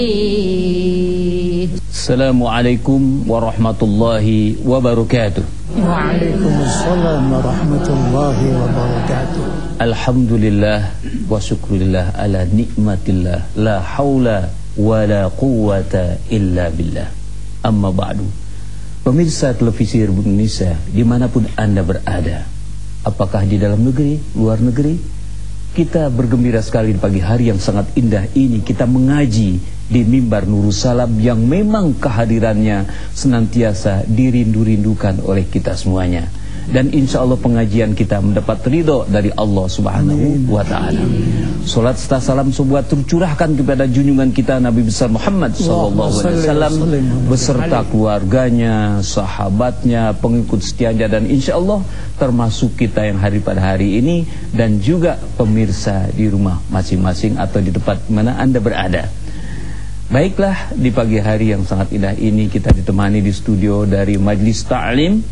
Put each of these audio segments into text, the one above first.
Assalamualaikum warahmatullahi wabarakatuh. Waalaikumsalam warahmatullahi wabarakatuh. Alhamdulillah wa syukurillah ala nikmatillah, la haula wa la quwata illa billah. Amma ba'du. Pemirsa televisi Republik Indonesia dimanapun Anda berada, apakah di dalam negeri, luar negeri, kita bergembira sekali di pagi hari yang sangat indah ini. Kita mengaji di mimbar Nurus Salam yang memang kehadirannya senantiasa dirindu-rindukan oleh kita semuanya. Dan insya Allah pengajian kita mendapat ridho dari Allah Subhanahu wa ta'ala. Salat serta salam sebuah tercurahkan kepada junjungan kita Nabi besar Muhammad SAW beserta keluarganya, sahabatnya, pengikut setianya, dan insya Allah termasuk kita yang hari pada hari ini, dan juga pemirsa di rumah masing-masing atau di tempat mana Anda berada. Baiklah, di pagi hari yang sangat indah ini kita ditemani di studio dari Majelis Ta'lim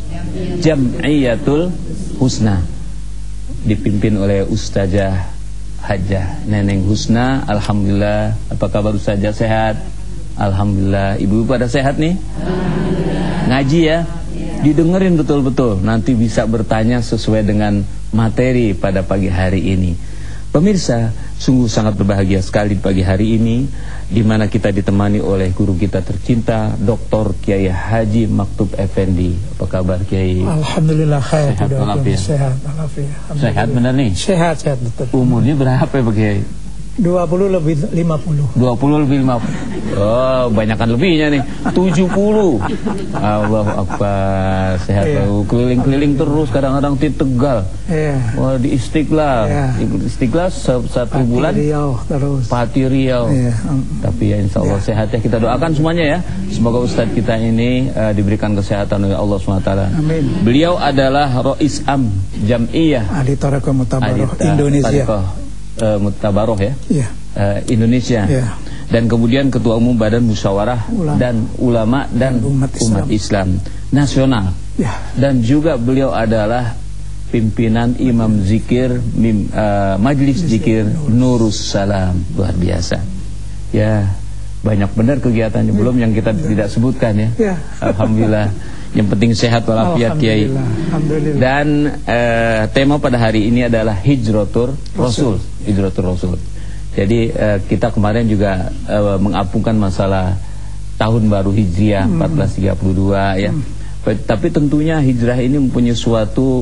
Jam'iyatul Husna, dipimpin oleh Ustazah Hajjah Neneng Husna. Alhamdulillah. Apa kabar Ustazah, sehat? Alhamdulillah. Ibu pada sehat nih? Ngaji ya? Didengerin betul-betul, nanti bisa bertanya sesuai dengan materi pada pagi hari ini. Pemirsa, sungguh sangat berbahagia sekali di pagi hari ini, di mana kita ditemani oleh guru kita tercinta, Dr. Kiai Haji Maktub Effendi. Apa kabar Kiai? Alhamdulillah khair. Sehat walafiat. Sehat walafiat. Sehat benar nih? Sehat betul. Umurnya berapa ya Kiai? 20 lebih 50. 20 lebih 50. Oh, banyakan lebihnya nih. 70. Allahu Akbar. Sehat lalu. Keliling-keliling terus, kadang-kadang di Tegal. Iya. Wah, di Istiqlal. Iya. Istiqlal satu bulan. Riau terus. Pati Riau. Iya. Tapi ya insya Allah sehat ya. Kita doakan semuanya ya. Semoga Ustadz kita ini diberikan kesehatan oleh Allah SWT. Amin. Beliau adalah Rois Am Jam'iyah Ahli Thariqah Mutabaroh Indonesia. Mutabaroh ya, Indonesia, dan kemudian Ketua Umum Badan Musyawarah dan Ulama dan Umat Islam Nasional, dan juga beliau adalah pimpinan Imam Zikir Majelis Zikir Nurus Salam. Luar biasa ya, banyak benar kegiatannya, belum yang kita tidak sebutkan ya. Alhamdulillah. Yang penting sehat walafiat Kiai. Dan tema pada hari ini adalah Hijratur Rasul. Hijratur Rasul. Jadi kita kemarin juga mengapungkan masalah tahun baru Hijriah 1432 ya. Tapi tentunya hijrah ini mempunyai suatu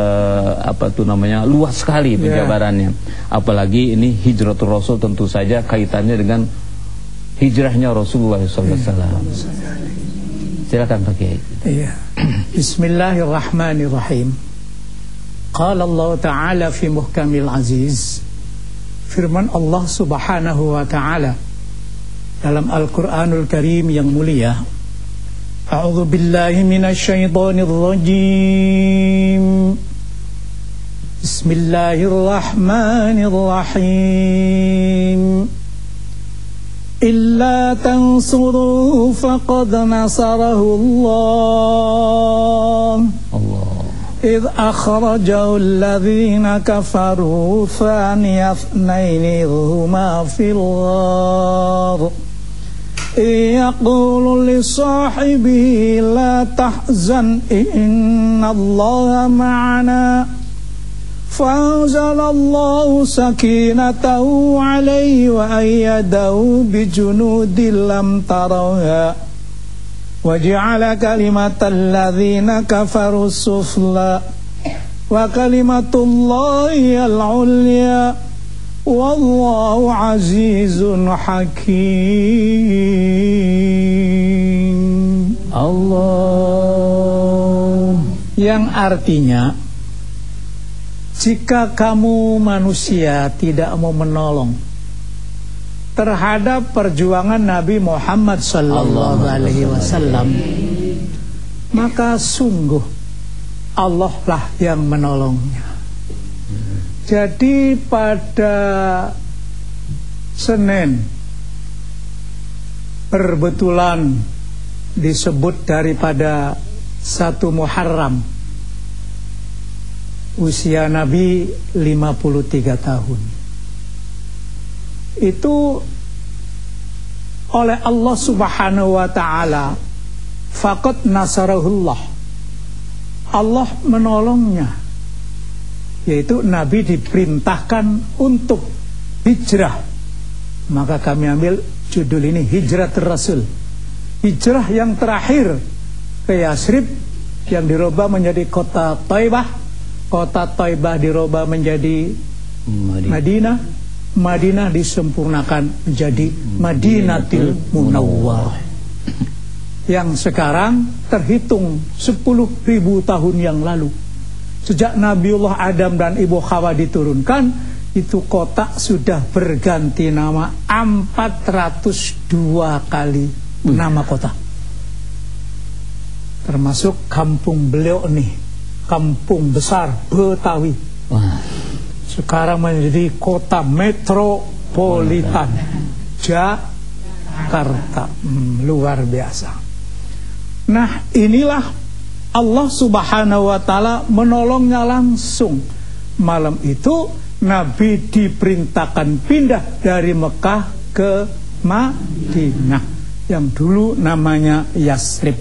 luas sekali penjabarannya. Apalagi ini Hijratur Rasul, tentu saja kaitannya dengan hijrahnya Rasulullah SAW. Silakan Pak Kiai. Iya. Bismillahirrahmanirrahim. Qala Allah Ta'ala fi muhkamil aziz. Firman Allah Subhanahu wa Ta'ala dalam Al-Qur'anul Karim yang mulia. A'udzu billahi minasy syaithanir rajim. Bismillahirrahmanirrahim. إلا تنصروا فقد نصره الله إذ أخرجه الذين كفروا ثاني اثنين إذ هما في الغار يقول لصاحبه لا تحزن إن الله معنا فأنزل الله سكينته عليه وأيده بجنود لم تروها وجعل كلمة الذين كفروا السفلى وكلمة الله العليا والله عزيز حكيم. Allah, yang artinya, jika kamu manusia tidak mau menolong terhadap perjuangan Nabi Muhammad sallallahu alaihi wasallam, maka sungguh Allah lah yang menolongnya. Jadi pada Senin berbetulan disebut daripada 1 Muharram, usia Nabi 53 tahun. Itu oleh Allah Subhanahu wa ta'ala, faqad nasarahullah, Allah menolongnya, yaitu Nabi diperintahkan untuk hijrah. Maka kami ambil judul ini, Hijrat Rasul, hijrah yang terakhir ke Yasrib, yang dirubah menjadi kota Thaibah. Kota Thaibah dirubah menjadi Madinah. Madinah disempurnakan menjadi Madinatul Munawwarah, yang sekarang terhitung 10.000 tahun yang lalu. Sejak Nabiullah Adam dan Ibu Hawa diturunkan, itu kota sudah berganti nama 402 kali nama kota. Termasuk kampung beliau nih, kampung besar Betawi. Sekarang menjadi kota metropolitan Jakarta. Luar biasa. Nah, inilah Allah Subhanahu wa ta'ala menolongnya langsung. Malam itu Nabi diperintahkan pindah dari Mekah ke Madinah, yang dulu namanya Yasrib.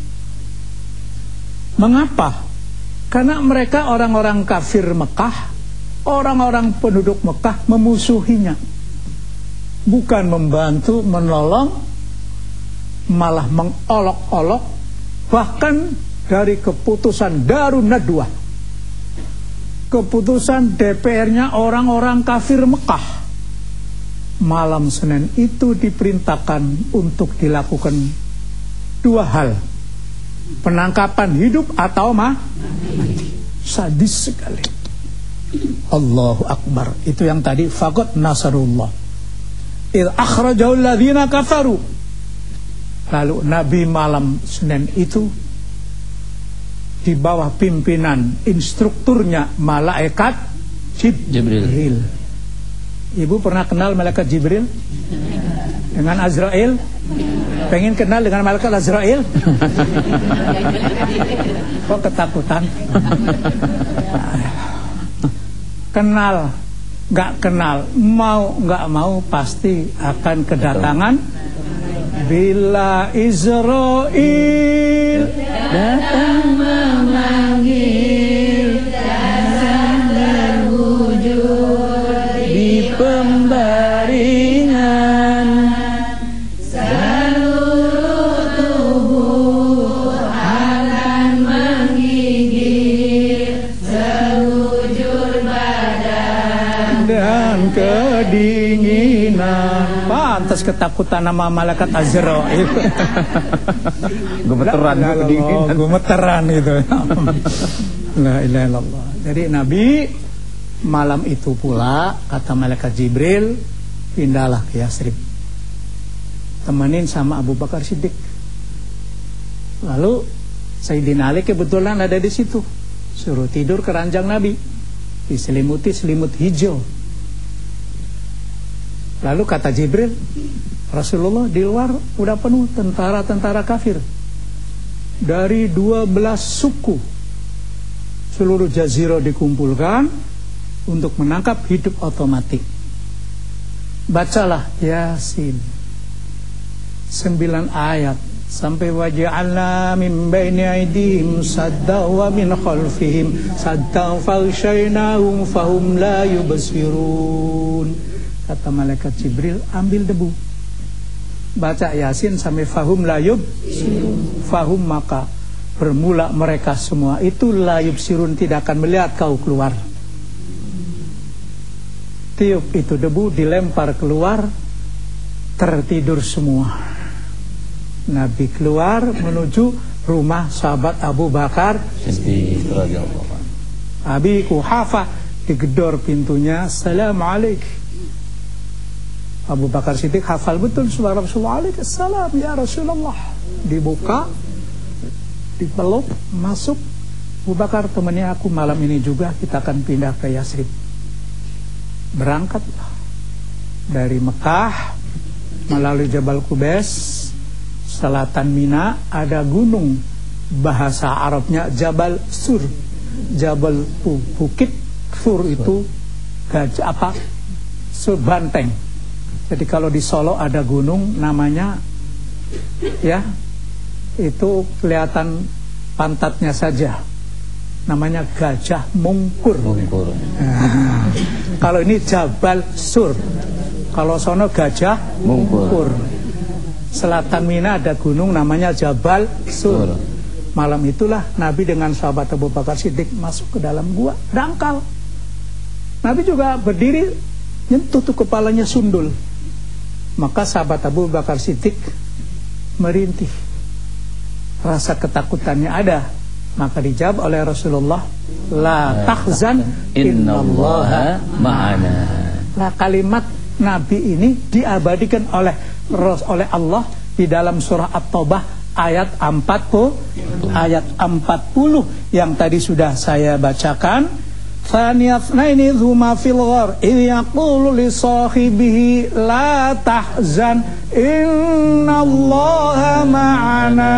Mengapa? Karena mereka orang-orang kafir Mekah, orang-orang penduduk Mekah memusuhinya. Bukan membantu, menolong, malah mengolok-olok. Bahkan dari keputusan Darun Nadwah, keputusan DPR-nya orang-orang kafir Mekah, malam Senin itu diperintahkan untuk dilakukan 2 hal: penangkapan hidup atau mati. Sadis sekali. Allahu Akbar. Itu yang tadi, faqad nasarullah idh akhrajahul ladzina kafaru. Lalu Nabi malam Senin itu di bawah pimpinan instrukturnya malaikat Jibril. Ibu pernah kenal malaikat Jibril dengan Azrail? Pengen kenal dengan malaikat Azrail? Kok ketakutan? Kenal, nggak kenal, mau nggak mau pasti akan kedatangan. Bila Israil datang memanggil, datang berwujud di pembaringan, seluruh tubuh akan menggigil sekujur badan dan kedinginan. Pantas ketakutan nama malaikat Azrail. Gemeteran kedinginan. Gemeteran itu. La ilaha illallah. Jadi Nabi malam itu pula, kata malaikat Jibril, pindahlah ke Yasrib, temenin sama Abu Bakar Siddiq. Lalu Sayyidina Ali kebetulan ada di situ, suruh tidur ke ranjang Nabi, diselimuti selimut hijau. Lalu kata Jibril, Rasulullah, di luar udah penuh tentara-tentara kafir dari 12 suku. Seluruh jazirah dikumpulkan untuk menangkap hidup otomatis. Bacalah Yasin 9 ayat sampai waja'alna min baini aydihim sadda wa min khalfihim sadda faghshaynahum fahum la yubsirun. Kata malaikat Jibril, ambil debu, baca Yasin sampai fahum la yubsirun. Fahum, maka bermula mereka semua itu la yubsirun, tidak akan melihat kau keluar. Tiup itu debu, dilempar keluar, tertidur semua. Nabi keluar menuju rumah sahabat Abu Bakar Siddiq. Abi Kuhafa digedor pintunya, Assalamualaikum. Abu Bakar Siddiq hafal betul suara Rasulullah, Waalaikumsalam ya Rasulullah. Dibuka, dipeluk, masuk. Abu Bakar, temannya aku malam ini juga, kita akan pindah ke Yasrib. Berangkatlah dari Mekah melalui Jabal Qubais, selatan Mina ada gunung, bahasa Arabnya Jabal Sur. Jabal Bukit, Sur itu gajah apa? Sebanteng. Jadi kalau di Solo ada gunung namanya, ya, itu kelihatan pantatnya saja, namanya Gajah Mungkur. Kalau ini Jabal Sur, kalau sono Gajah Mungkur. Selatan Mina ada gunung namanya Jabal Sur. Malam itulah Nabi dengan sahabat Abu Bakar Siddiq masuk ke dalam gua, dangkal. Nabi juga berdiri, nyentuh tuh kepalanya sundul. Maka sahabat Abu Bakar Siddiq merintih, rasa ketakutannya ada. Maka dijawab oleh Rasulullah, la tahzan innallaha ma'ana. Nah, kalimat Nabi ini diabadikan oleh Allah di dalam surah At-Taubah ayat 40 yang tadi sudah saya bacakan. Thaniyatnaini dhuma fil ghar idh yaqulu li sahibihi la tahzan innallaha ma'ana.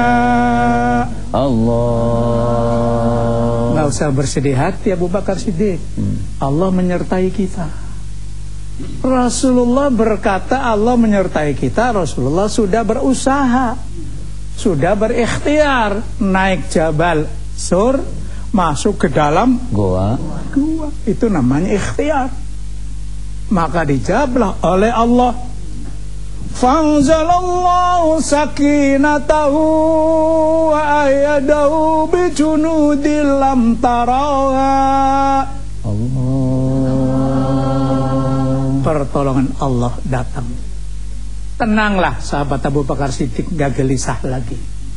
Allah. Nggak usah bersedih hati Abu Bakar Siddiq. Allah menyertai kita. Rasulullah berkata Allah menyertai kita. Rasulullah sudah berusaha, sudah berikhtiar naik Jabal Sur, masuk ke dalam gua. Itu namanya ikhtiar. Maka dijawablah oleh Allah, fanzalallahu sakinatahu wa ayyadahu bijunudil lam tarawha. Allah. Pertolongan Allah datang. Tenanglah sahabat Abu Bakar Siddiq, gak gelisah lagi.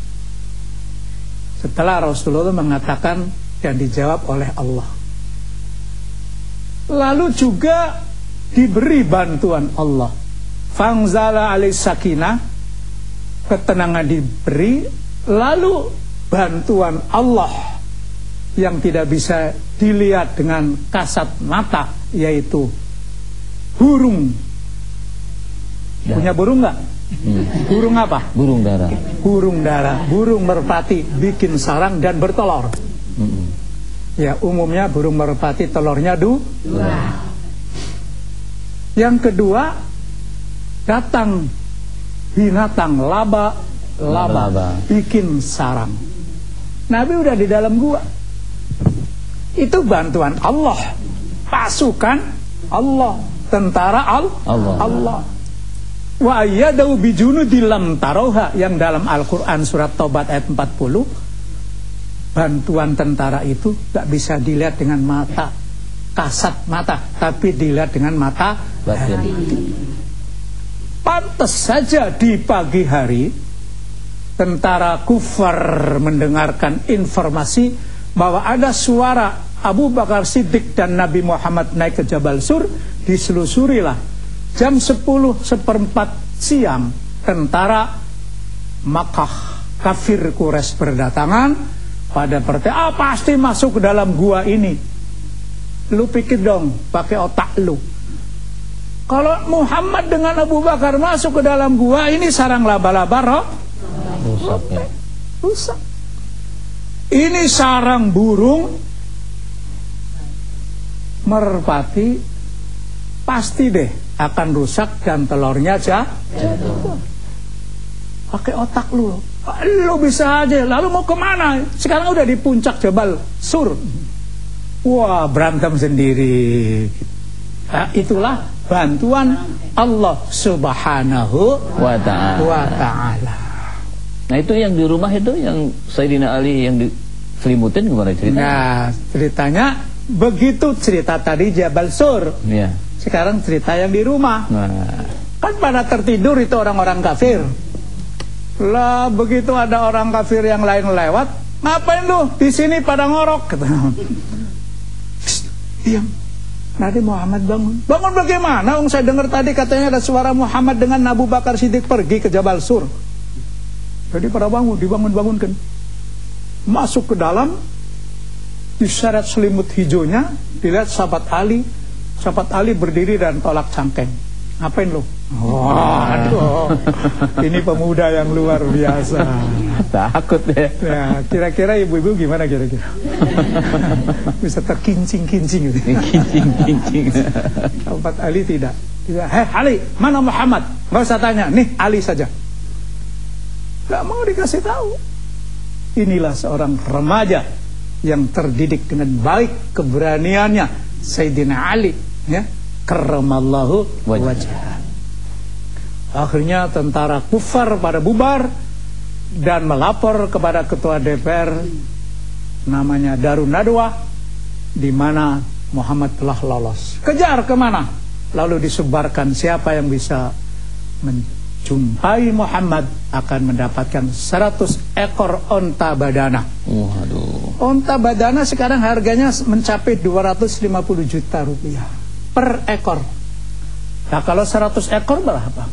Setelah Rasulullah mengatakan dan dijawab oleh Allah, lalu juga diberi bantuan Allah. Fangzala alis sakinah, ketenangan diberi, lalu bantuan Allah yang tidak bisa dilihat dengan kasat mata, yaitu burung. Ya. Punya burung nggak? Burung apa? Burung dara. Burung dara, burung merpati bikin sarang dan bertelur. Ya, umumnya burung merpati telurnya dua. Yang kedua, datang binatang laba bikin sarang. Nabi udah di dalam gua. Itu bantuan Allah, pasukan Allah, tentara Allah. Wa ayyadahu bijunudil lam tarawha, yang dalam Al-Qur'an surat Taubat ayat 40. Bantuan tentara itu gak bisa dilihat dengan mata kasat mata, tapi dilihat dengan mata batin. Pantas saja di pagi hari tentara kufar mendengarkan informasi bahwa ada suara Abu Bakar Siddiq dan Nabi Muhammad naik ke Jabal Sur. Diselusurilah. Jam 10:15 siang, tentara Makkah kafir Quraisy berdatangan pada pasti masuk ke dalam gua ini. Lu pikir dong, pakai otak lu. Kalau Muhammad dengan Abu Bakar masuk ke dalam gua ini, sarang laba-laba rusak. Ini sarang burung merpati pasti deh akan rusak dan telurnya jatuh. Pakai otak lu bisa aja. Lalu mau kemana? Sekarang udah di puncak Jabal Sur. Wah, berantem sendiri. Nah, itulah bantuan Allah Subhanahu wa ta'ala. Nah, itu yang di rumah itu, yang Sayyidina Ali yang diselimutin, gimana ceritanya? Nah, ceritanya begitu. Cerita tadi Jabal Sur. Iya. Sekarang cerita yang di rumah. Nah, kan pada tertidur itu orang-orang kafir. Lah begitu ada orang kafir yang lain lewat, ngapain lu di sini pada ngorok? Kata, diam. Nabi Muhammad bangun. Bangun bagaimana? Saya dengar tadi katanya ada suara Muhammad dengan Abu Bakar Siddiq pergi ke Jabal Sur. Jadi pada bangun, dibangun-bangunkan. Masuk ke dalam, diseret selimut hijaunya, dilihat sahabat Ali. Sahabat Ali berdiri dan tolak cangkeng. Ngapain lu? Waduh, ini pemuda yang luar biasa. Takut ya. Ya, kira-kira ibu-ibu gimana kira-kira? Bisa terkincing-kincing gitu. Kincing-kincing. Sahabat Ali tidak. Dia, "Hei Ali, mana Muhammad?" Nggak usah tanya, nih Ali saja. Nggak mau dikasih tahu. Inilah seorang remaja yang terdidik dengan baik keberaniannya, Sayyidina Ali, ya, karramallahu wajhah. Akhirnya tentara kufar pada bubar dan melapor kepada ketua DPR namanya Darun Nadwa, di mana Muhammad telah lolos. Kejar kemana? Lalu disebarkan siapa yang bisa menjumpai Muhammad akan mendapatkan 100 ekor onta badana. Waduh. Onta badana sekarang harganya mencapai 250 juta rupiah per ekor. Nah kalau 100 ekor berapa?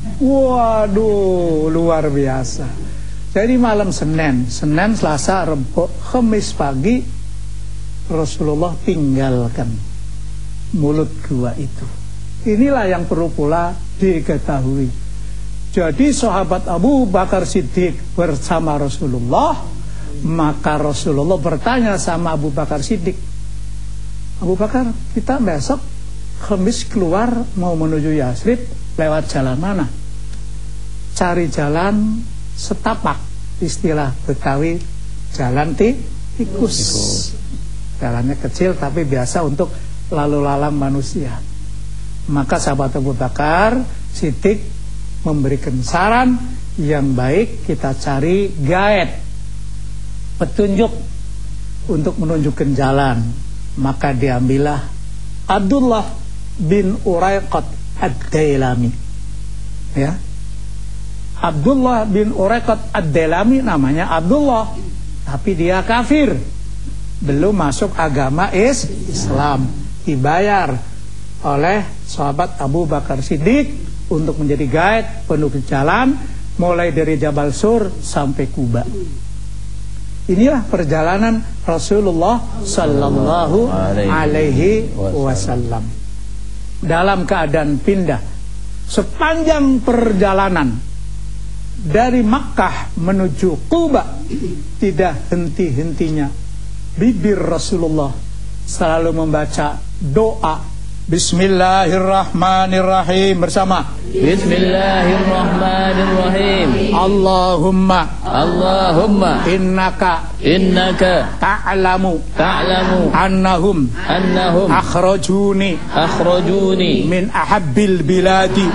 Waduh, luar biasa. Jadi malam Senin, Selasa, Rabu, Kamis pagi Rasulullah tinggalkan mulut gua itu. Inilah yang perlu pula diketahui. Jadi sahabat Abu Bakar Siddiq bersama Rasulullah, maka Rasulullah bertanya sama Abu Bakar Siddiq, "Abu Bakar, kita besok Kamis keluar mau menuju Yasrib, lewat jalan mana?" "Cari jalan setapak," istilah Betawi, jalan tikus. Jalannya kecil tapi biasa untuk lalu lalang manusia. Maka sahabat Abu Bakar Siddiq memberikan saran yang baik, kita cari guide, petunjuk untuk menunjukkan jalan. Maka diambillah Abdullah bin Uraiqat Ad-Dailami, ya. Abdullah bin Uraiqat Ad-Dailami namanya Abdullah, tapi dia kafir, belum masuk agama Islam. Dibayar oleh sahabat Abu Bakar Siddiq untuk menjadi guide, penunjuk jalan, mulai dari Jabal Sur sampai Kuba. Inilah perjalanan Rasulullah Sallallahu Alaihi Wasallam dalam keadaan pindah. Sepanjang perjalanan dari Makkah menuju Kuba, tidak henti-hentinya bibir Rasulullah selalu membaca doa Bismillahirrahmanirrahim bersama. Bismillahirrahmanirrahim. Allahumma innaka ta'lamu annahum akhrajuni min ahabbil biladi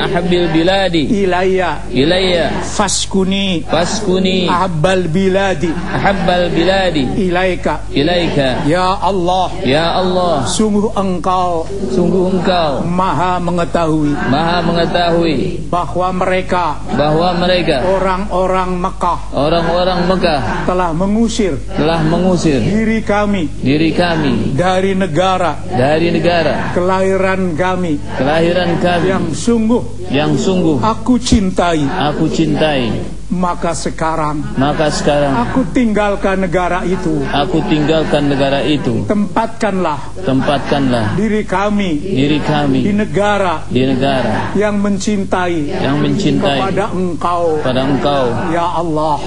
ilayya faskuni ahabbal biladi ilaika ya Allah sungguh engkau maha mengetahui bahwa mereka orang-orang Mekah telah mengusir diri kami dari negara kelahiran kami yang sungguh aku cintai. Maka sekarang aku tinggalkan negara itu. Tempatkanlah diri kami di negara yang mencintai kepada engkau ya Allah.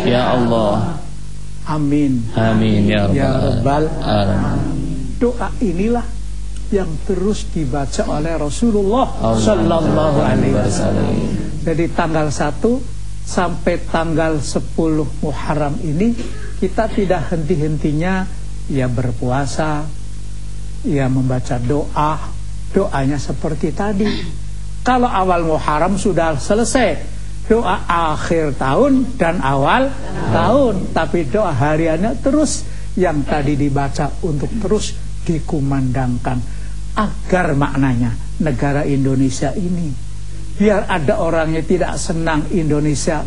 Amin ya Rabbal alamin. Doa inilah yang terus dibaca oleh Rasulullah Sallallahu Alaihi Wasallam. Jadi tanggal 1 sampai tanggal 10 Muharram ini kita tidak henti-hentinya ya berpuasa, ya membaca doanya seperti tadi. Kalau awal Muharram sudah selesai, doa akhir tahun dan awal tahun, tapi doa hariannya terus yang tadi dibaca untuk terus dikumandangkan, agar maknanya negara Indonesia ini, biar ada orang yang tidak senang Indonesia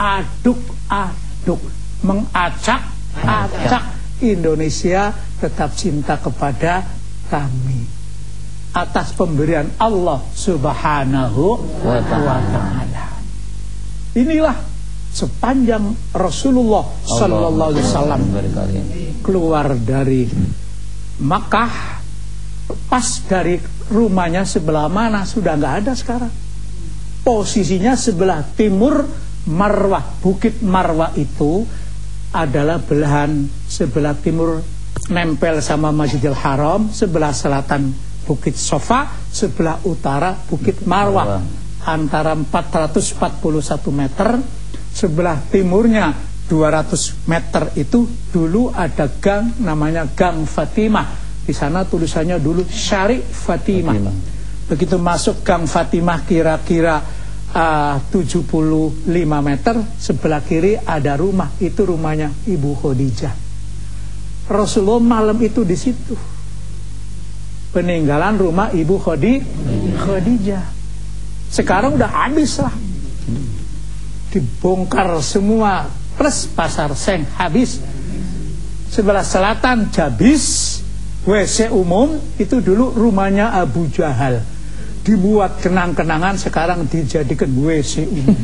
mengacak Indonesia tetap cinta kepada kami atas pemberian Allah Subhanahu wa ta'ala. Inilah sepanjang Rasulullah Sallallahu Alaihi Wasallam keluar dari Makkah, pas dari rumahnya sebelah mana sudah nggak ada sekarang. Posisinya sebelah timur Marwah. Bukit Marwah itu adalah belahan sebelah timur nempel sama Masjidil Haram, sebelah selatan Bukit Sofa, sebelah utara Bukit Marwah antara 441 meter, sebelah timurnya 200 meter itu dulu ada gang namanya Gang Fatimah. Di sana tulisannya dulu Syari Fatimah. Begitu masuk Gang Fatimah kira-kira 75 meter, sebelah kiri ada rumah, itu rumahnya Ibu Khadijah. Rasulullah malam itu di situ. Peninggalan rumah Ibu Khadijah. Sekarang udah habis lah. Dibongkar semua, plus pasar Seng habis. Sebelah selatan Jabis, WC umum, itu dulu rumahnya Abu Jahal. Dibuat kenang-kenangan, sekarang dijadikan WC umum.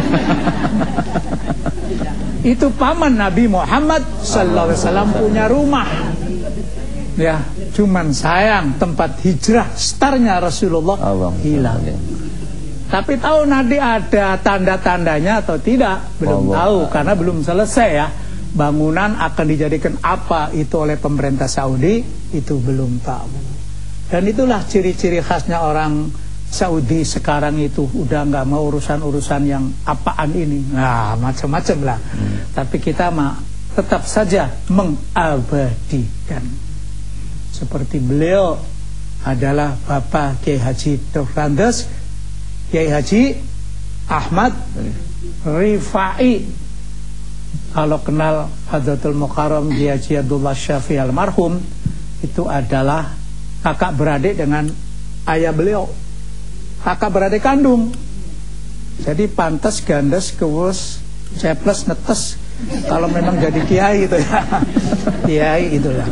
Itu paman Nabi Muhammad sallallahu alaihi wasallam punya rumah. Ya, cuman sayang tempat hijrah startnya Rasulullah hilang. Tapi tahu nanti ada tanda-tandanya atau tidak? Belum tahu, karena belum selesai ya. Bangunan akan dijadikan apa itu oleh pemerintah Saudi, itu belum tahu. Dan itulah ciri-ciri khasnya orang Saudi sekarang itu, udah nggak mau urusan-urusan yang apaan ini. Nah, macam-macam lah. Tapi kita mah tetap saja mengabadikan. Seperti beliau adalah Bapak Kiai Haji Dr. Randes, Kiai Haji Ahmad Rifai. Kalau kenal Hadratul Mukarram Kiai Haji Abdullah Syafi'i almarhum, itu adalah kakak beradik dengan ayah beliau, kakak beradik kandung. Jadi pantas gandes kewus ceples netes kalau memang jadi kiai gitu ya. Kiai itulah.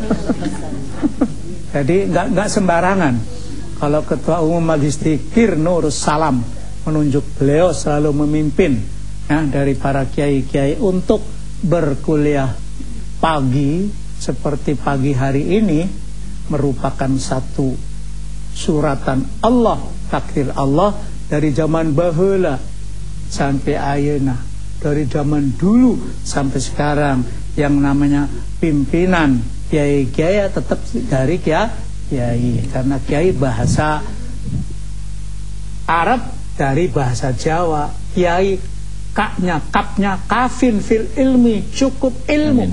Jadi nggak sembarangan. Kalau Ketua Umum Majelis Dzikir Nurus Salam menunjuk beliau selalu memimpin ya, dari para kiai-kiai untuk berkuliah pagi seperti pagi hari ini, merupakan satu suratan Allah, takdir Allah dari zaman baheula sampai ayeuna, dari zaman dulu sampai sekarang. Yang namanya pimpinan kiai-kiai tetap dari kiai, karena kiai bahasa Arab dari bahasa Jawa. Kiai kaknya, kapnya, kafin fil ilmi, cukup ilmu.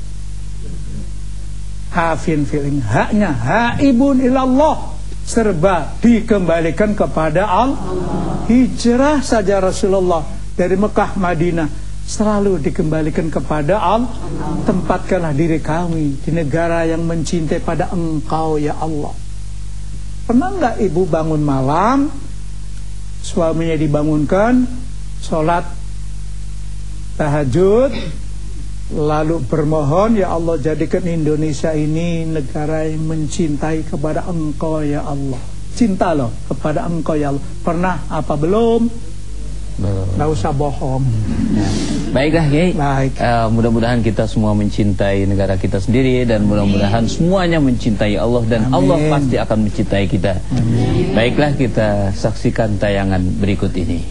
Kafin fil ilmi, haknya haibun ilallah, serba dikembalikan kepada Allah. Hijrah saja Rasulullah dari Mekah Madinah selalu dikembalikan kepada Allah. Tempatkanlah diri kami di negara yang mencintai pada Engkau ya Allah. Pernah nggak ibu bangun malam, suaminya dibangunkan, sholat tahajud, lalu bermohon, ya Allah jadikan Indonesia ini negara yang mencintai kepada Engkau ya Allah. Cinta loh kepada Engkau ya Allah. Pernah apa belum? Nggak usah bohong. Baiklah Kiai. Baik. Mudah-mudahan kita semua mencintai negara kita sendiri, dan mudah-mudahan semuanya mencintai Allah, dan Amin. Allah pasti akan mencintai kita. Amin. Baiklah, kita saksikan tayangan berikut ini.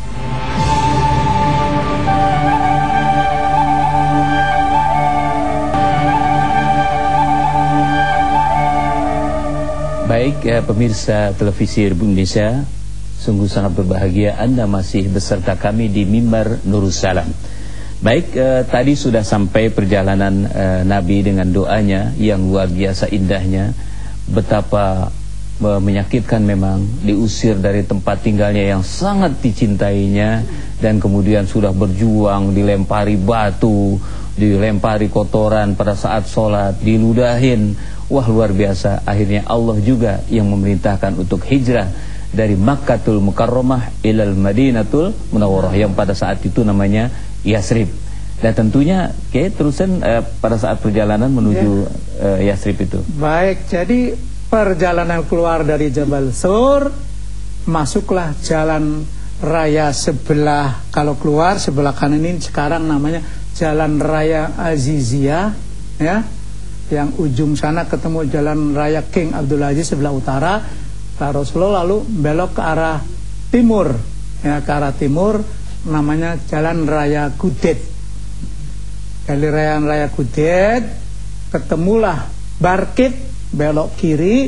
Baik pemirsa televisi Republik Indonesia, sungguh sangat berbahagia Anda masih beserta kami di mimbar Nurus Salam. Baik, tadi sudah sampai perjalanan Nabi dengan doanya yang luar biasa indahnya. Betapa menyakitkan memang diusir dari tempat tinggalnya yang sangat dicintainya, dan kemudian sudah berjuang, dilempari batu, dilempari kotoran pada saat sholat, diludahin. Wah, luar biasa. Akhirnya Allah juga yang memerintahkan untuk hijrah dari Makkatul Mukarramah ilal Madinatul Munawwarah, yang pada saat itu namanya Yasrib. Dan tentunya kayak terusan pada saat perjalanan menuju Yasrib itu. Baik, jadi perjalanan keluar dari Jabal Sur, masuklah jalan raya sebelah, kalau keluar sebelah kanan ini sekarang namanya Jalan Raya Aziziyah ya. Yang ujung sana ketemu Jalan Raya King Abdul Aziz sebelah utara. Rasulullah lalu belok ke arah timur ya, ke arah timur namanya Jalan Raya Gudet. Dari Raya Gudet ketemulah Barkit, belok kiri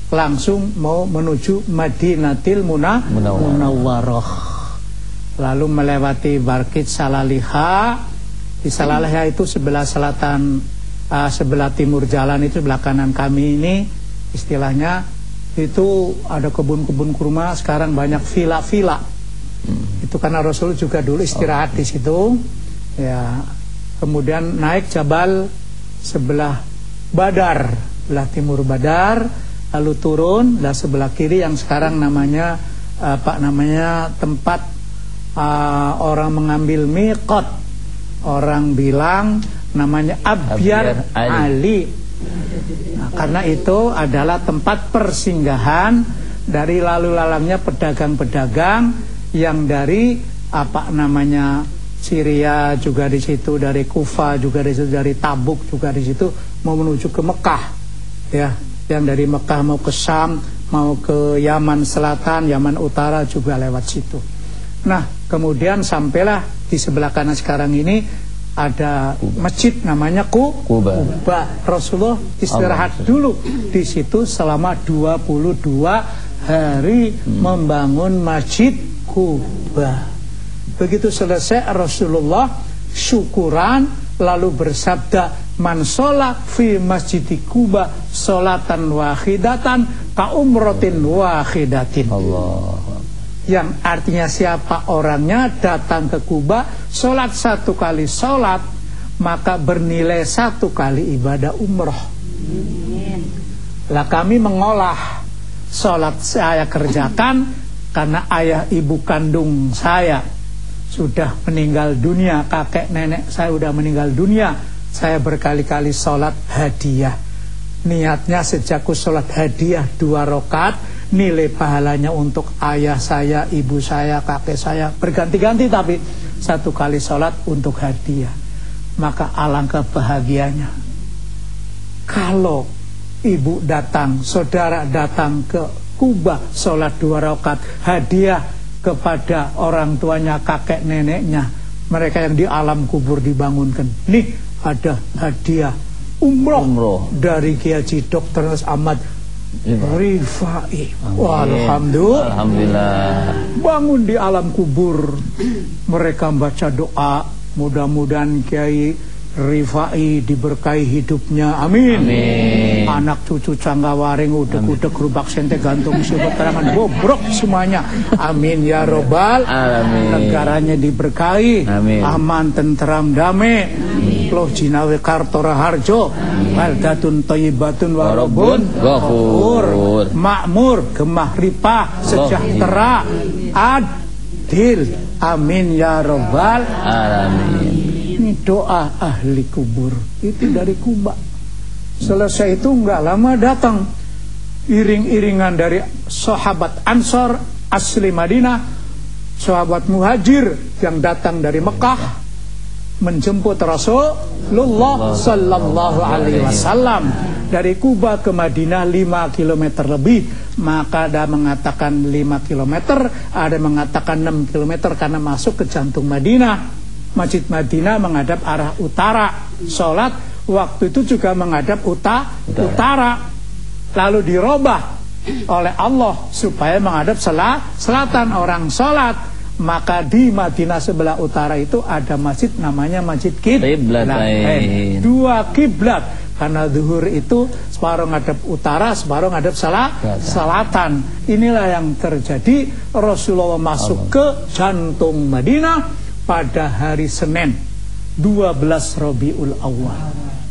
langsung mau menuju Madinatil Munawwarah. Lalu melewati Barkit Salaliha. Di Salaliha itu sebelah selatan, sebelah timur jalan itu, sebelah kanan kami ini istilahnya itu ada kebun-kebun kurma. Sekarang banyak villa-villa. Itu karena Rasul juga dulu istirahat di situ. Ya, kemudian naik Jabal sebelah Badar, sebelah timur Badar, lalu turun dan sebelah kiri yang sekarang namanya tempat orang mengambil miqat. Orang bilang namanya Abyar Ali. Nah, karena itu adalah tempat persinggahan dari lalu lalangnya pedagang-pedagang yang dari Syria juga di situ, dari Kufa juga di situ, dari Tabuk juga di situ, mau menuju ke Mekah, ya. Yang dari Mekah mau ke Syam, mau ke Yaman Selatan, Yaman Utara juga lewat situ. Nah, kemudian sampailah di sebelah kanan sekarang ini ada masjid namanya Quba. Rasulullah istirahat dulu di situ selama 22 hari membangun masjid Quba. Begitu selesai Rasulullah syukuran lalu bersabda, man sholat fi masjid Quba sholatan wahidatan ka umrotin wahidatin. Allah. Yang artinya siapa orangnya datang ke Quba sholat satu kali sholat maka bernilai satu kali ibadah umroh. Lah kami mengolah sholat saya kerjakan karena ayah ibu kandung saya sudah meninggal dunia, kakek nenek saya sudah meninggal dunia. Saya berkali-kali sholat hadiah. Niatnya sejak sholat hadiah 2 rakaat, nilai pahalanya untuk ayah saya, ibu saya, kakek saya berganti-ganti, tapi 1 kali sholat untuk hadiah. Maka alangkah bahagianya kalau ibu datang, saudara datang ke Quba sholat 2 rakaat hadiah kepada orang tuanya, kakek neneknya, mereka yang di alam kubur dibangunkan. Nih ada hadiah umroh dari Kiai Haji Dr. Ahmad Rifai. Alhamdulillah. Bangun di alam kubur, mereka membaca doa, mudah-mudahan Kiai Rifai diberkahi hidupnya, amin. Amin. Anak cucu cangga waring, udek-udek, gerubak sente, gantung sibuk terangan bobrok semuanya, amin ya robbal alamin. Negaranya diberkahi, amin. Aman, tentram, damai. Loh jinawe kartora harjo, baldatun thayyibatun warabun ghafur, makmur, gemah ripah, sejahtera, adil, amin ya robbal alamin. Ini doa ahli kubur itu dari Quba. Selesai itu enggak lama datang iring-iringan dari sahabat Ansor asli Madinah, sahabat Muhajir yang datang dari Mekah menjemput Rasulullah sallallahu alaihi wasallam dari Quba ke Madinah 5 km lebih. Maka ada mengatakan 5 km, ada mengatakan 6 km karena masuk ke jantung Madinah. Masjid Madinah menghadap arah utara. Sholat waktu itu juga menghadap utara. Lalu dirubah oleh Allah supaya menghadap selatan orang sholat. Maka di Madinah sebelah utara itu ada masjid namanya Masjid Qiblatain. 2 kiblat. Karena zuhur itu separuh ngadep utara, separuh ngadep selatan. Inilah yang terjadi. Rasulullah masuk ke jantung Madinah pada hari Senin 12 Rabiul Awal.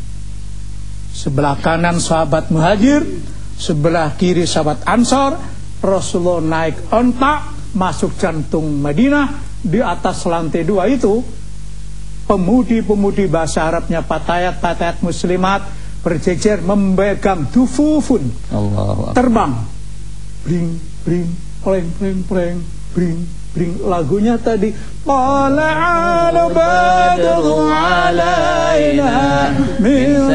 Sebelah kanan sahabat Muhajir, sebelah kiri sahabat Ansor. Rasulullah naik onta masuk jantung Madinah. Di atas lantai 2 itu pemudi-pemudi bahasa Arabnya patayat muslimat berjejer memegang dufufun. Terbang bring bring pleng pleng pleng bring bring. Lagunya tadi tala'al badru alaina min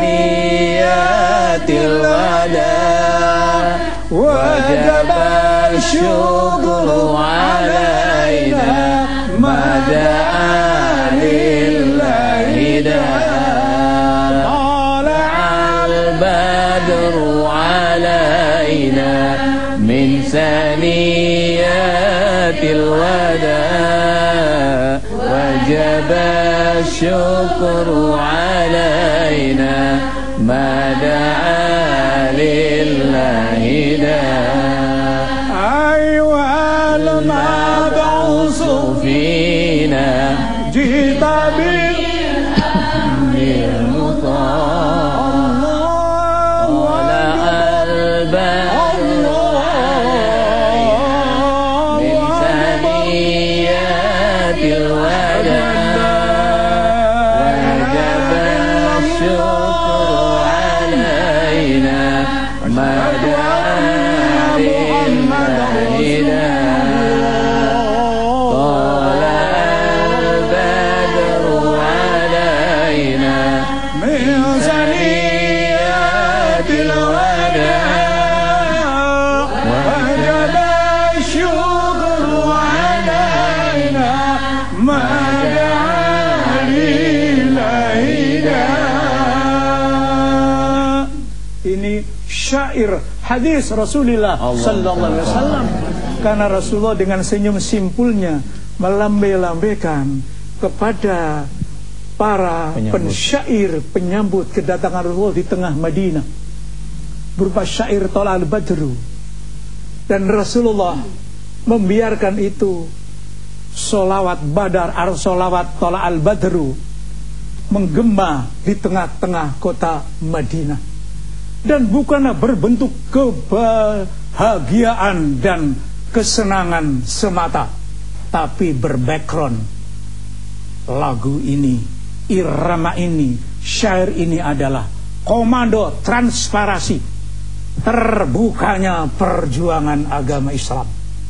saniyatil wada wajabal syukru alaina mada'alillahi tala'al badru alaina ثنيات الوداع وجب الشكر علينا ما دعا لله داع أيها المبعوث فينا جئت syair hadis Rasulullah sallallahu alaihi wasallam. Karena Rasulullah dengan senyum simpulnya melambai-lambaikan kepada para pensyair penyambut kedatangan Rasulullah di tengah Madinah berupa syair Thala al-Badru, dan Rasulullah membiarkan itu solawat badar solawat Thala al-Badru menggema di tengah-tengah kota Madinah, dan bukanlah berbentuk kebahagiaan dan kesenangan semata, tapi berbackground lagu ini, irama ini, syair ini adalah komando transparasi terbukanya perjuangan agama Islam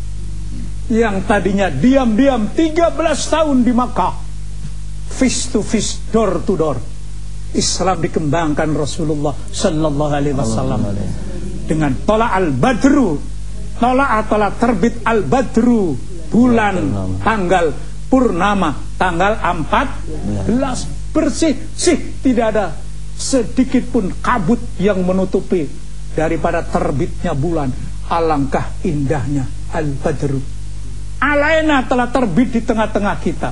yang tadinya diam-diam 13 tahun di Makkah, face to face, door to door. Islam dikembangkan Rasulullah sallallahu alaihi wasallam dengan Thala al-Badru. Thala terbit al-Badru, bulan tanggal purnama tanggal 14, bersih sih, tidak ada sedikit pun kabut yang menutupi daripada terbitnya bulan. Alangkah indahnya al-Badru alaina telah terbit di tengah-tengah kita.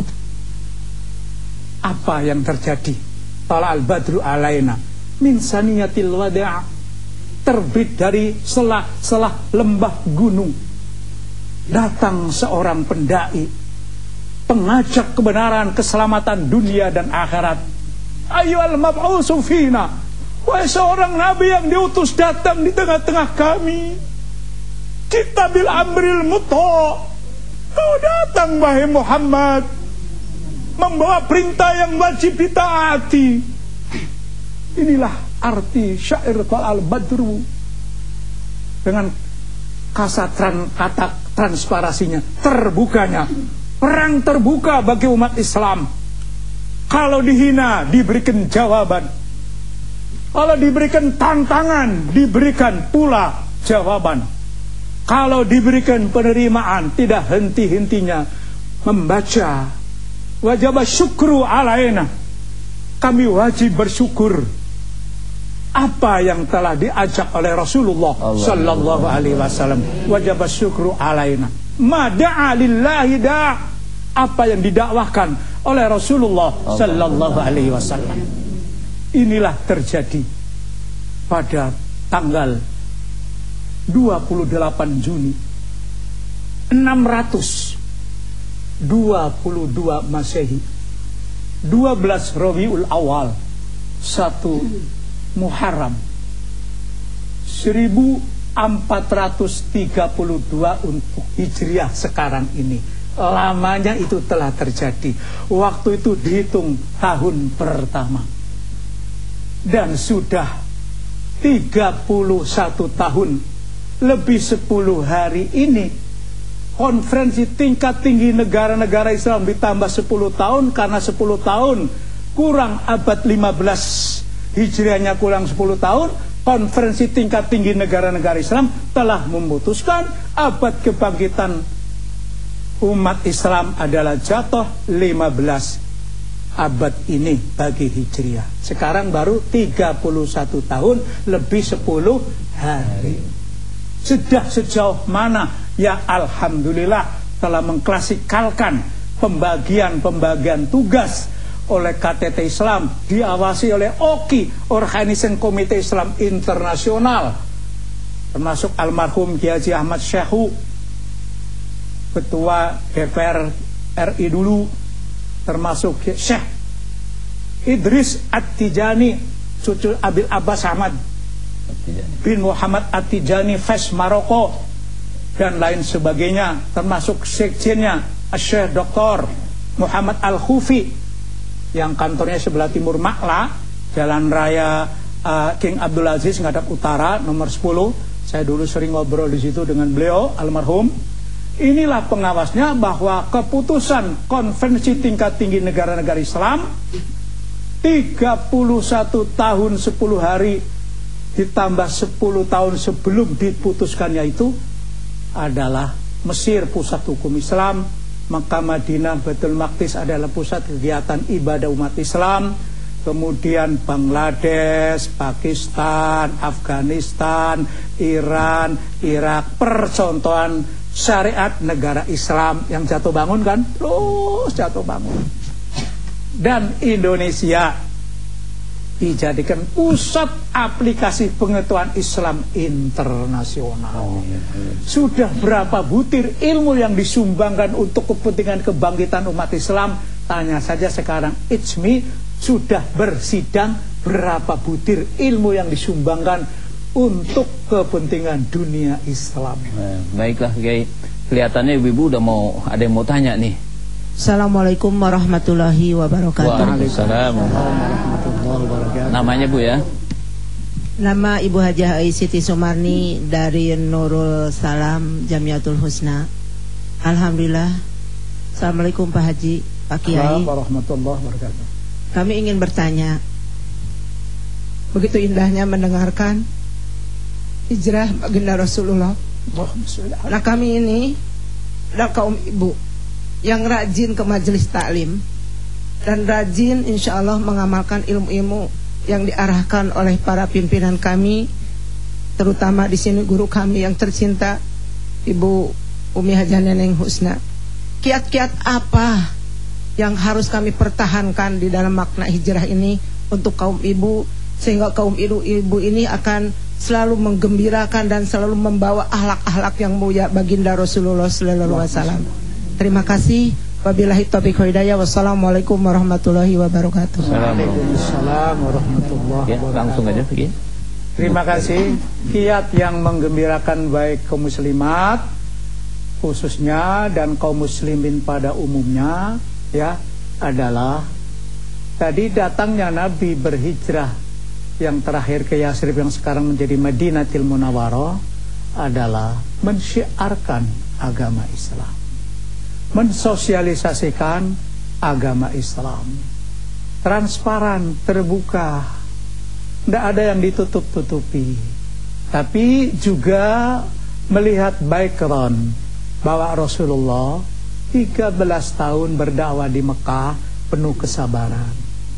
Apa yang terjadi? Thala al-Badru alaina min saniyatil wada', terbit dari selah-selah lembah gunung. Datang seorang pendai, pengajak kebenaran, keselamatan dunia dan akhirat. Ayyuhal mab'utsu fina, wahai seorang nabi yang diutus datang di tengah-tengah kami. Kita bil amril muta, kau datang wahai Muhammad membawa perintah yang wajib ditaati. Inilah arti syair Thala al-Badru dengan kata transparasinya, terbukanya perang terbuka bagi umat Islam. Kalau dihina diberikan jawaban, kalau diberikan tantangan diberikan pula jawaban, kalau diberikan penerimaan tidak henti-hentinya membaca wajib syukru alaina, kami wajib bersyukur apa yang telah diajak oleh Rasulullah sallallahu alaihi wasallam. Wajib syukru alaina ma da'a lillahi da', apa yang didakwahkan oleh Rasulullah sallallahu alaihi wasallam. Inilah terjadi pada tanggal 28 Juni 622 Masehi, 12 Rabiul Awal, 1 Muharram 1432 untuk Hijriah sekarang ini. Lamanya itu telah terjadi. Waktu itu dihitung tahun pertama, dan sudah 31 tahun lebih 10 hari ini konferensi tingkat tinggi negara-negara Islam ditambah 10 tahun, karena 10 tahun kurang abad 15 Hijriahnya kurang 10 tahun, konferensi tingkat tinggi negara-negara Islam telah memutuskan abad kebangkitan umat Islam adalah jatuh 15 abad ini bagi Hijriah. Sekarang baru 31 tahun lebih 10 hari. Sudah sejauh mana? Ya alhamdulillah telah mengklasikalkan pembagian tugas oleh KTT Islam, diawasi oleh OKI, Organizing Komite Islam Internasional, termasuk almarhum Kiai Haji Ahmad Syekhu, Ketua DPR RI dulu, termasuk Syekh Idris At-Tijani, cucu Abil Abbas Ahmad bin Muhammad At-Tijani Fes Maroko, dan lain sebagainya, termasuk sekjennya Syekh Dr. Muhammad Al-Khufi yang kantornya sebelah timur Makla, Jalan Raya King Abdul Aziz ngadap utara nomor 10. Saya dulu sering ngobrol di situ dengan beliau almarhum. Inilah pengawasnya, bahwa keputusan konvensi tingkat tinggi negara-negara Islam 31 tahun 10 hari ditambah 10 tahun sebelum diputuskannya itu adalah Mesir pusat hukum Islam, Makkah Madinah Baitul Maqdis adalah pusat kegiatan ibadah umat Islam, kemudian Bangladesh, Pakistan, Afghanistan, Iran, Irak, percontohan syariat negara Islam yang jatuh bangun kan, terus jatuh bangun. Dan Indonesia dijadikan pusat aplikasi pengetahuan Islam internasional. Sudah berapa butir ilmu yang disumbangkan untuk kepentingan kebangkitan umat Islam? Tanya saja sekarang, Ijmi sudah bersidang berapa butir ilmu yang disumbangkan untuk kepentingan dunia Islam. Baiklah Kiai, kelihatannya ibu-ibu udah mau ada yang mau tanya nih. Assalamualaikum warahmatullahi wabarakatuh. Waalaikumsalam warahmatullahi wabarakatuh. Namanya Bu ya? Nama Ibu Hajah Siti Sumarni dari Nurul Salam Jamiatul Husna. Alhamdulillah. Assalamualaikum Pak Haji, Pak Kiai. Assalamualaikum warahmatullahi wabarakatuh. Kami ingin bertanya, begitu indahnya mendengarkan hijrah baginda Rasulullah. Nah kami ini adalah kaum ibu yang rajin ke majelis taklim dan rajin insya Allah mengamalkan ilmu-ilmu yang diarahkan oleh para pimpinan kami, terutama di sini guru kami yang tercinta Ibu Umi Hajah Neneng Husna. Kiat-kiat apa yang harus kami pertahankan di dalam makna hijrah ini untuk kaum ibu, sehingga kaum ibu ini akan selalu menggembirakan dan selalu membawa akhlak-akhlak yang mulia baginda Rasulullah sallallahu alaihi wasallam. Terima kasih. Wabillahi taufiq wal hidayah. Wassalamualaikum warahmatullahi wabarakatuh. Waalaikumsalam warahmatullahi wabarakatuh. Langsung aja pergi. Terima kasih. Kiat yang menggembirakan baik kaum muslimat khususnya dan kaum muslimin pada umumnya ya adalah tadi datangnya Nabi berhijrah yang terakhir ke Yasrib yang sekarang menjadi Madinatul Munawwarah adalah mensyiarkan agama Islam, mensosialisasikan agama Islam, transparan, terbuka, tidak ada yang ditutup-tutupi, tapi juga melihat background bahwa Rasulullah 13 tahun berdakwah di Mekah penuh kesabaran,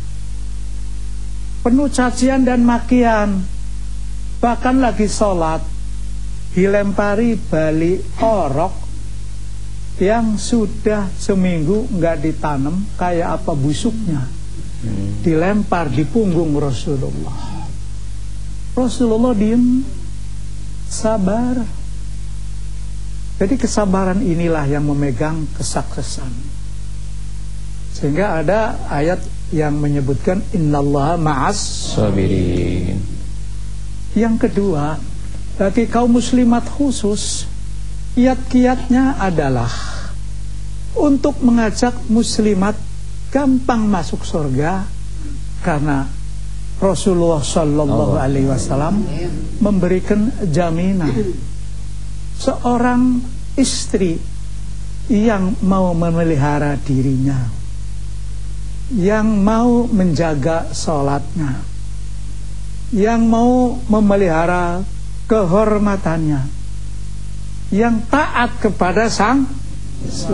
penuh cacian dan makian, bahkan lagi sholat dilempari bali orok yang sudah seminggu nggak ditanam, kayak apa busuknya, dilempar di punggung Rasulullah. Rasulullah diem, sabar. Jadi kesabaran inilah yang memegang kesuksesan. Sehingga ada ayat yang menyebutkan innallaha ma'as sabirin. Yang kedua, bagi kaum muslimat khusus, kiat-kiatnya adalah untuk mengajak muslimat gampang masuk surga, karena Rasulullah sallallahu alaihi wasallam memberikan jaminan seorang istri yang mau memelihara dirinya, yang mau menjaga sholatnya, yang mau memelihara kehormatannya, yang taat kepada sang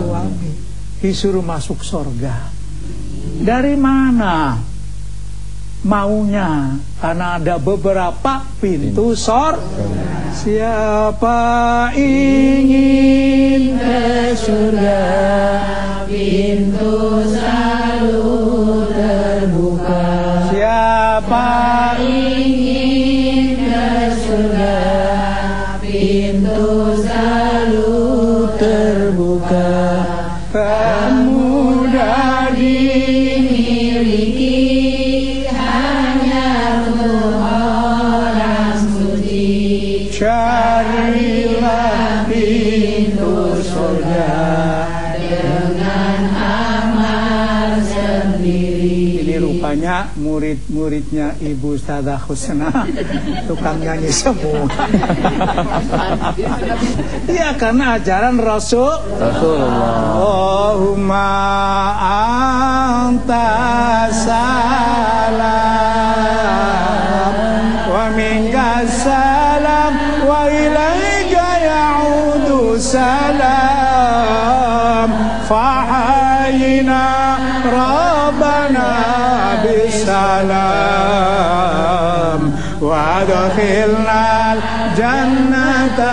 suami, disuruh masuk surga. Dari mana? maunya, karena ada beberapa pintu siapa ingin ke surga, pintu selalu terbuka. Siapa ingin ke surga, pintu selalu terbuka. Mudah dimiliki, hanya untuk orang suci. Carilah pintu surga dengan amal sendiri. Ini rupanya murid-muridnya Ibu Ustadzah Husna tukang nyanyi semua. Ya, karena ajaran Rasulullah. Allahumma anta salam wa minka salam wa ilaika ya'udu salam fahayina rabbana bisalam wa adkhilna jannata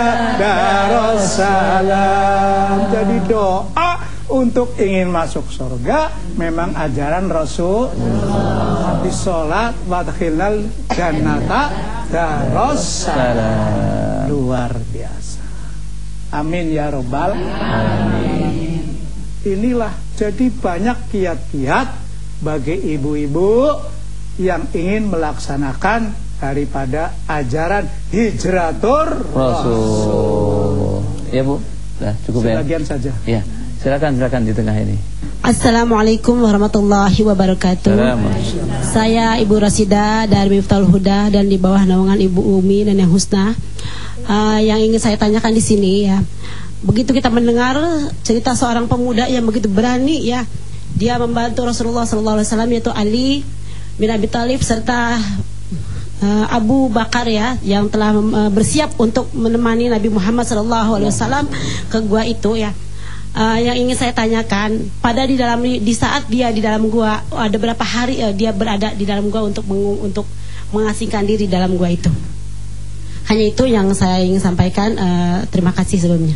darussalam. Jadi doa untuk ingin masuk surga memang ajaran Rasul. Habis sholat wadkhilnal jannata darussalam. Luar biasa. Amin ya robbal alamin. Inilah, jadi banyak kiat-kiat bagi ibu-ibu yang ingin melaksanakan daripada ajaran hijratur Rasul. Ya Bu, nah, cukup ya. Sebagian saja. Ya, silakan di tengah ini. Assalamualaikum warahmatullahi wabarakatuh. Saya Ibu Rasida dari Miftahul Huda dan di bawah naungan Ibu Umi dan Yang Husna. Yang ingin saya tanyakan di sini ya, begitu kita mendengar cerita seorang pemuda yang begitu berani ya, dia membantu Rasulullah SAW, yaitu Ali bin Abi Thalib serta Abu Bakar ya, yang telah bersiap untuk menemani Nabi Muhammad SAW ke gua itu ya. Yang ingin saya tanyakan, di saat dia di dalam gua, ada berapa hari dia berada di dalam gua untuk mengasingkan diri dalam gua itu. Hanya itu yang saya ingin sampaikan. Terima kasih sebelumnya.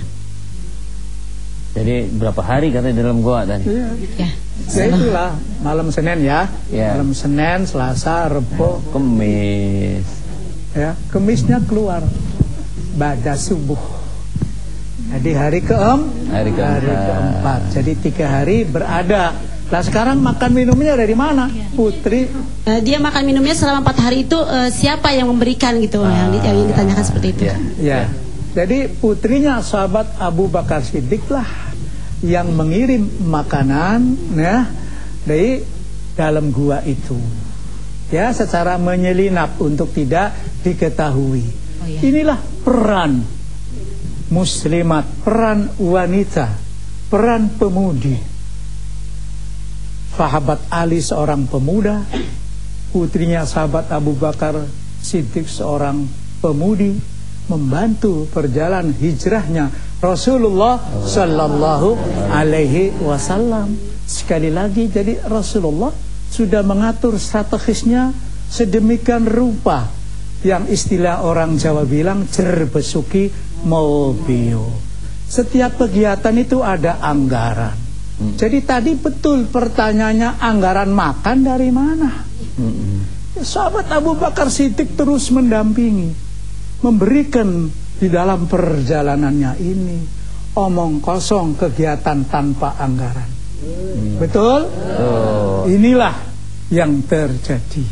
Jadi berapa hari katanya dalam gua tadi? Ya. Ya itulah malam Senin ya. Malam Senin, Selasa, Rabu, Kamis. Ya, Kamisnya keluar pada subuh. Jadi hari keempat. Jadi 3 hari berada. Nah sekarang makan minumnya dari mana, Putri? Dia makan minumnya selama 4 hari itu siapa yang memberikan gitu, yang ditanyakan seperti itu. Ya. Jadi putrinya sahabat Abu Bakar Siddiq lah yang mengirim makanan ya dari dalam gua itu. Ya, secara menyelinap untuk tidak diketahui. Inilah peran muslimat, peran wanita, peran pemudi. Sahabat Ali seorang pemuda, putrinya sahabat Abu Bakar Siddiq seorang pemudi, membantu perjalanan hijrahnya Rasulullah Sallallahu Alaihi Wasallam. Sekali lagi, jadi Rasulullah sudah mengatur strategisnya sedemikian rupa, yang istilah orang Jawa bilang jerbesuki mobil. Setiap kegiatan itu ada anggaran. Jadi tadi betul pertanyaannya, anggaran makan dari mana? Sahabat Abu Bakar Siddiq terus mendampingi, memberikan di dalam perjalanannya ini. Omong kosong, kegiatan tanpa anggaran. Betul? Inilah yang terjadi.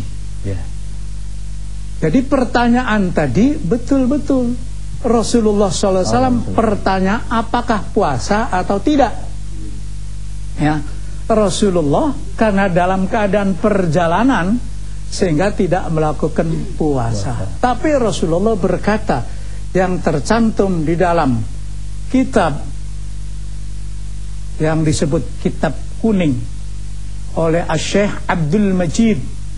Jadi pertanyaan tadi betul-betul Rasulullah SAW bertanya apakah puasa atau tidak. Ya, Rasulullah karena dalam keadaan perjalanan sehingga tidak melakukan puasa. Tapi Rasulullah berkata yang tercantum di dalam kitab yang disebut kitab kuning oleh Syekh Abdul Majid,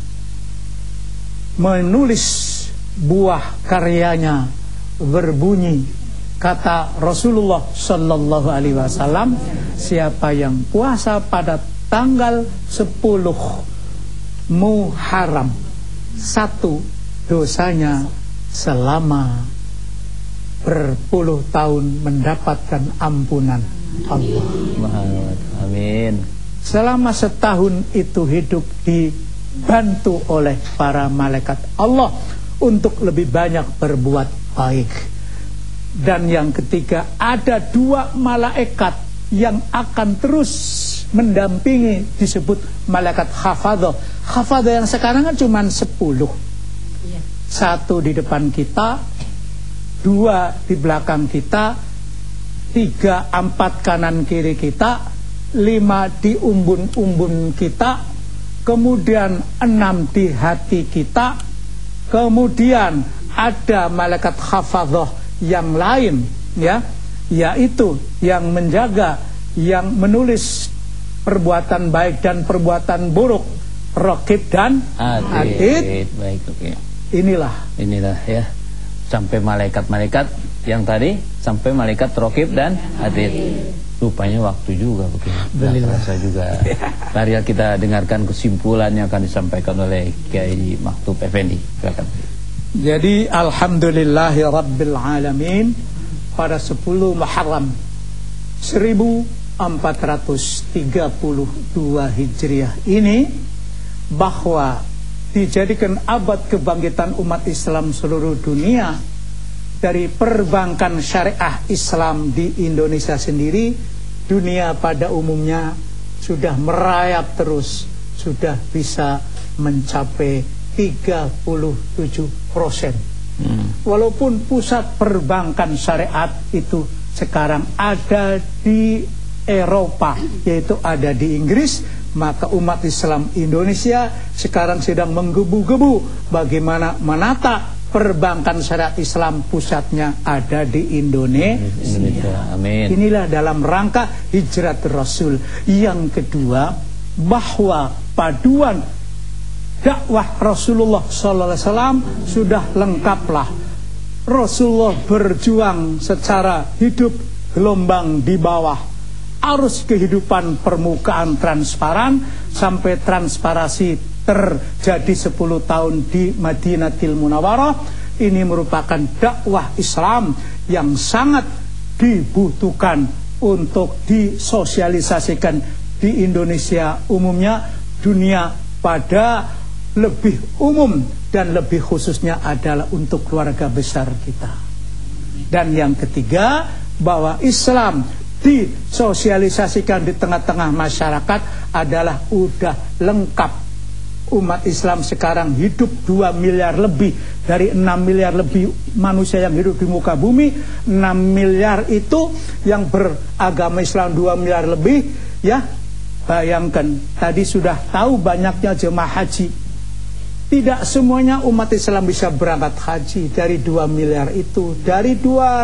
menulis buah karyanya berbunyi, kata Rasulullah Sallallahu Alaihi Wasallam, siapa yang puasa pada tanggal 10 Muharram satu dosanya selama berpuluh tahun mendapatkan ampunan Allah. Amin. Selama setahun itu hidup dibantu oleh para malaikat Allah untuk lebih banyak berbuat baik. Dan yang ketiga, ada 2 malaikat yang akan terus mendampingi, disebut malaikat hafadhah. Hafadhah yang sekarang kan cuma 10. 1 di depan kita, 2 di belakang kita, 3, 4 kanan kiri kita, 5 di umbun-umbun kita, kemudian 6 di hati kita, kemudian ada malaikat hafadhah yang lain, ya, yaitu yang menjaga, yang menulis perbuatan baik dan perbuatan buruk, raqib dan atid. Baik, oke. Inilah ya, sampai malaikat-malaikat yang tadi, sampai malaikat raqib dan atid. Rupanya waktu juga begini. Terasa juga. Mari kita dengarkan kesimpulan yang akan disampaikan oleh Kiai Maktub Effendi. Silakan. Jadi alhamdulillahi rabbil alamin, pada 10 Muharram 1432 Hijriah ini, bahwa dijadikan abad kebangkitan umat Islam seluruh dunia dari perbankan syariah Islam di Indonesia sendiri. Dunia pada umumnya sudah merayap terus, sudah bisa mencapai 37%. Walaupun pusat perbankan syariat itu sekarang ada di Eropa, yaitu ada di Inggris, maka umat Islam Indonesia sekarang sedang menggebu-gebu bagaimana menata perbankan syariat Islam, pusatnya ada di Indonesia. Amin. Inilah dalam rangka hijrat Rasul. Yang kedua, bahwa paduan dakwah Rasulullah SAW sudah lengkaplah. Rasulullah berjuang secara hidup gelombang di bawah arus kehidupan permukaan transparan, sampai transparasi terjadi 10 tahun di Madinatul Munawwarah. Ini merupakan dakwah Islam yang sangat dibutuhkan untuk disosialisasikan di Indonesia umumnya, dunia pada lebih umum, dan lebih khususnya adalah untuk keluarga besar kita. Dan yang ketiga, bahwa Islam disosialisasikan di tengah-tengah masyarakat adalah udah lengkap. Umat Islam sekarang hidup 2 miliar lebih dari 6 miliar lebih manusia yang hidup di muka bumi. 6 miliar itu yang beragama Islam 2 miliar lebih, ya. Bayangkan, tadi sudah tahu banyaknya jemaah haji. Tidak semuanya umat Islam bisa berangkat haji. Dari 2 miliar itu, dari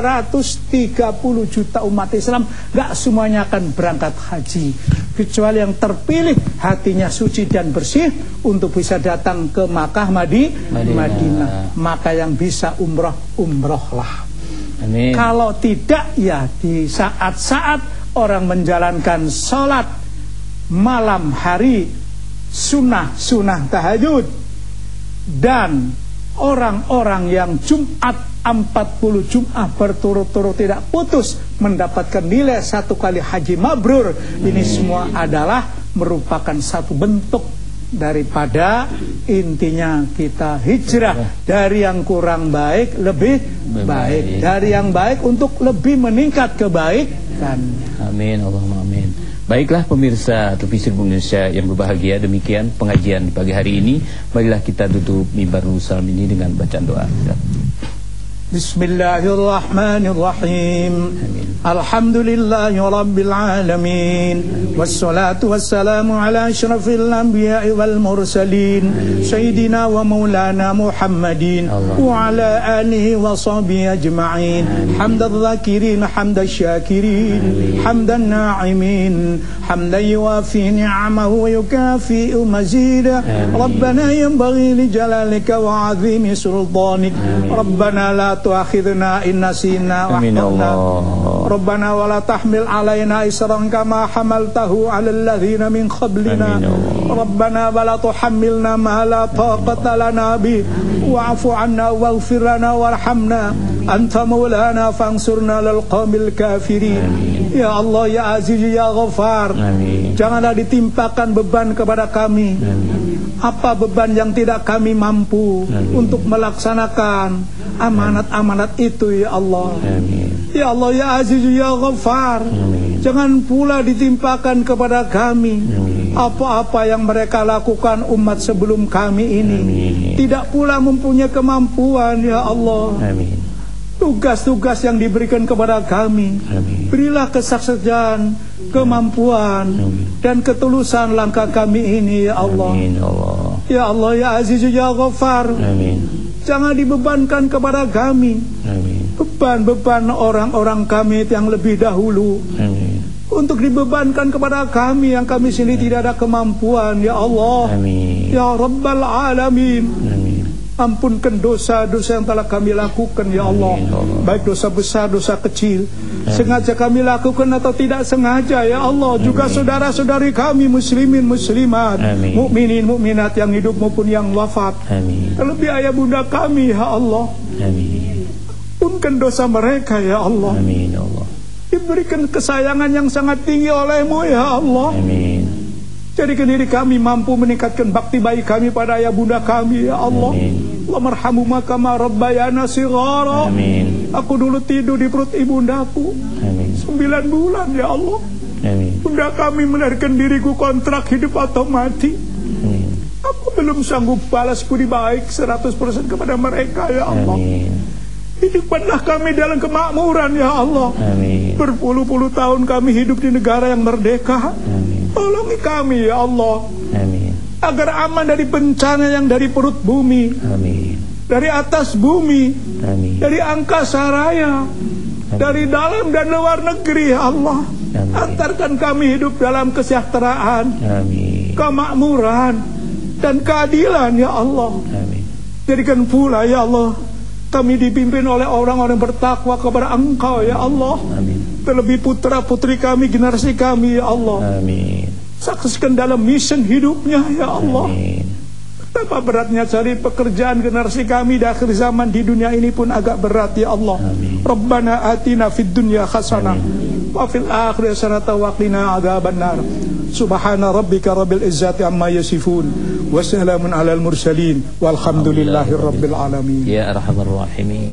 230 juta umat Islam, gak semuanya akan berangkat haji, kecuali yang terpilih hatinya suci dan bersih untuk bisa datang ke Makkah, Madinah. Maka yang bisa umroh, umrohlah. Amin. Kalau tidak, ya di saat-saat orang menjalankan sholat malam hari, sunnah tahajud, dan orang-orang yang Jumat 40 Jumat berturut-turut tidak putus mendapatkan nilai 1 kali haji mabrur. Ini semua adalah merupakan satu bentuk daripada intinya kita hijrah dari yang kurang baik lebih baik, dari yang baik untuk lebih meningkat kebaikan. Amin, Allahumma amin. Baiklah pemirsa televisi Indonesia yang berbahagia, demikian pengajian di pagi hari ini. Marilah kita tutup Mimbarul Salam ini dengan bacaan doa. Bismillahirrahmanirrahim. Alhamdulillahi rabbil alamin. Wassalatu wassalamu ala asyrafil anbiya'i wal mursalin, Sayyidina wa maulana Muhammadin wa ala alihi wa sahbihi ajma'in. Hamdal zakirin, hamdal syakirin, hamdan na'imin, hamdan yuwafi ni'amahu wa yukafi'u mazida. Rabbana yanbaghi li jalalika wa 'azimi sultanik. Rabbana la tu'akhidna in nasina wa akhtana. Rabbana wa la tahmil alaina isran kama hamaltahu 'alal ladzina min qablina. Rabbana wa la tuhammilna ma la taqata lana bi wa'fu 'anna waghfir lana warhamna anta maulana fansurna lil qaumil kafirin. Ya Allah, ya Aziz, ya Ghaffar, janganlah ditimpakan beban kepada kami. Apa beban yang tidak kami mampu untuk melaksanakan amanat-amanat itu, ya Allah. Ya Allah, ya Aziz, ya Ghaffar, jangan pula ditimpakan kepada kami apa-apa yang mereka lakukan umat sebelum kami ini. Tidak pula mempunyai kemampuan, ya Allah. Tugas-tugas yang diberikan kepada kami, berilah kesaksian, kemampuan, dan ketulusan langkah kami ini, ya Allah. Ya Allah, ya Aziz, ya Ghaffar, jangan dibebankan kepada kami beban-beban orang-orang kami yang lebih dahulu, untuk dibebankan kepada kami yang kami sendiri tidak ada kemampuan, ya Allah. Ya Rabbal Alamin, ampunkan dosa-dosa yang telah kami lakukan, ya Allah. Baik dosa besar, dosa kecil, sengaja kami lakukan atau tidak sengaja, ya Allah. Juga saudara-saudari kami muslimin, muslimat, mukminin, mukminat yang hidup maupun yang wafat, terlebih ayah bunda kami, ya Allah. Ampunkan dosa mereka, ya Allah. Diberikan kesayangan yang sangat tinggi oleh-Mu, ya Allah. Jadikan diri kami mampu meningkatkan bakti baik kami pada ayah bunda kami, ya Allah. Allahumma arhamhuma kama rabbayana shighara. Aku dulu tidur di perut ibundaku 9 bulan, ya Allah. Bunda kami melahirkan diriku kontrak hidup atau mati. Aku belum sanggup balas budi baik 100% kepada mereka, ya Allah. Hidupkanlah kami dalam kemakmuran, ya Allah. Berpuluh-puluh tahun kami hidup di negara yang merdeka. Tolongi kami, ya Allah, agar aman dari bencana yang dari perut bumi, dari atas bumi, dari angkasa raya, dari dalam dan luar negeri, ya Allah. Antarkan kami hidup dalam kesejahteraan, kemakmuran, dan keadilan, ya Allah. Jadikan pula, ya Allah, kami dipimpin oleh orang-orang bertakwa kepada Engkau, ya Allah. Terlebih putra-putri kami, generasi kami, ya Allah. Saksikan dalam mission hidupnya, ya Allah. Betapa beratnya cari pekerjaan generasi kami di akhir zaman, di dunia ini pun agak berat, ya Allah. Rabbana atina fid dunya hasanah wa fil akhirati hasanah wa qina adzabannar. Subhana rabbika rabbil izzati amma yasifun wa salamun alal mursalin walhamdulillahi rabbil alamin. Ya arhamar rahimin.